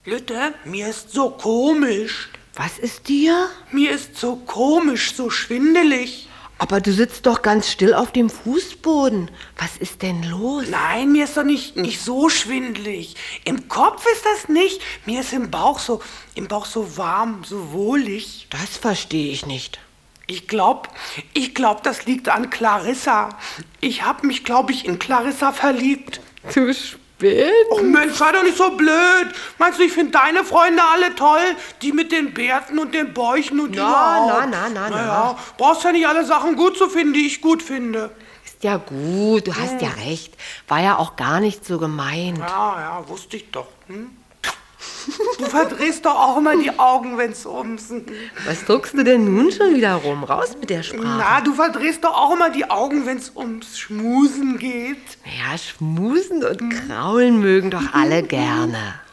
Lütte, mir ist so komisch. Was ist dir? Mir ist so komisch, so schwindelig. Aber du sitzt doch ganz still auf dem Fußboden. Was ist denn los? Nein, mir ist doch nicht so schwindelig. Im Kopf ist das nicht. Mir ist im Bauch so warm, so wohlig. Das verstehe ich nicht. Ich glaub, das liegt an Clarissa. Ich hab mich, glaube ich, in Clarissa verliebt. Du spinnst. Oh Mensch, sei doch nicht so blöd. Meinst du, ich finde deine Freunde alle toll? Die mit den Bärten und den Bäuchen und überhaupt? Naja, brauchst ja nicht alle Sachen gut zu finden, die ich gut finde. Ist ja gut, du hast ja recht. War ja auch gar nicht so gemeint. Ja, wusste ich doch. Du verdrehst doch auch immer die Augen, wenn's ums... Was druckst du denn nun schon wieder rum? Raus mit der Sprache. Na, du verdrehst doch auch immer die Augen, wenn's ums Schmusen geht. Ja, schmusen und kraulen mögen doch alle gerne.